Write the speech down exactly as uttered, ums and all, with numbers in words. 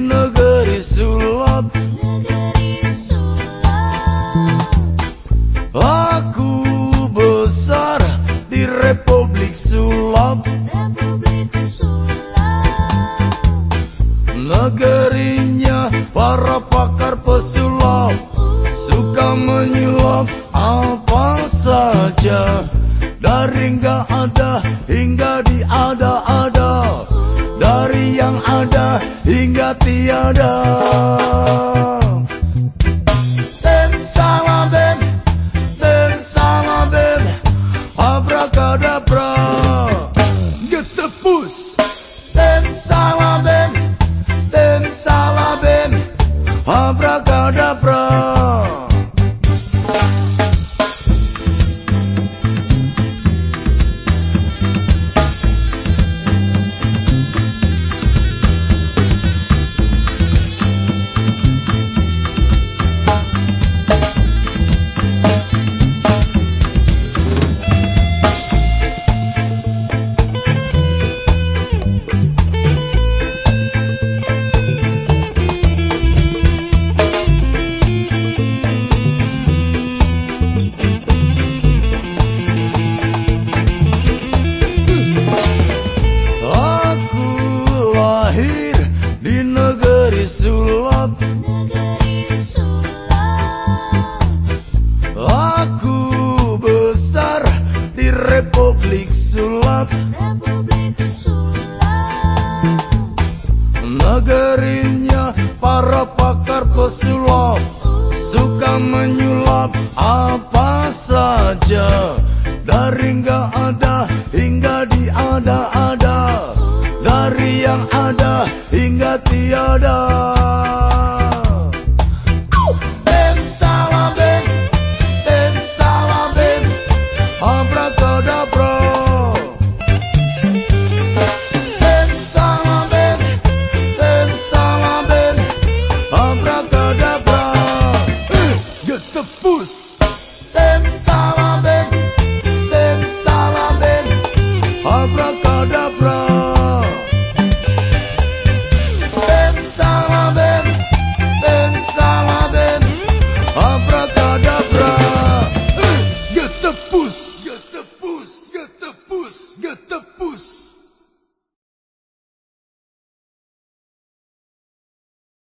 negeri sulap. Aku besar di Republik Sulap. Negerinya para pakar pesulap, suka menyulap apa saja, dari nggak ada hingga diada-ada, dari yang ada hingga tiada. Dem salah bem, dem salah bem, abrakadabra, getepus. Dem salah bem, dem salah bem, abrakadabra. Di negeri sulap, aku besar di Republik Sulap. Negerinya para pakar pesulap, suka menyulap apa saja, dari nggak ada hingga diada-ada, dari yang ada hingga tiada.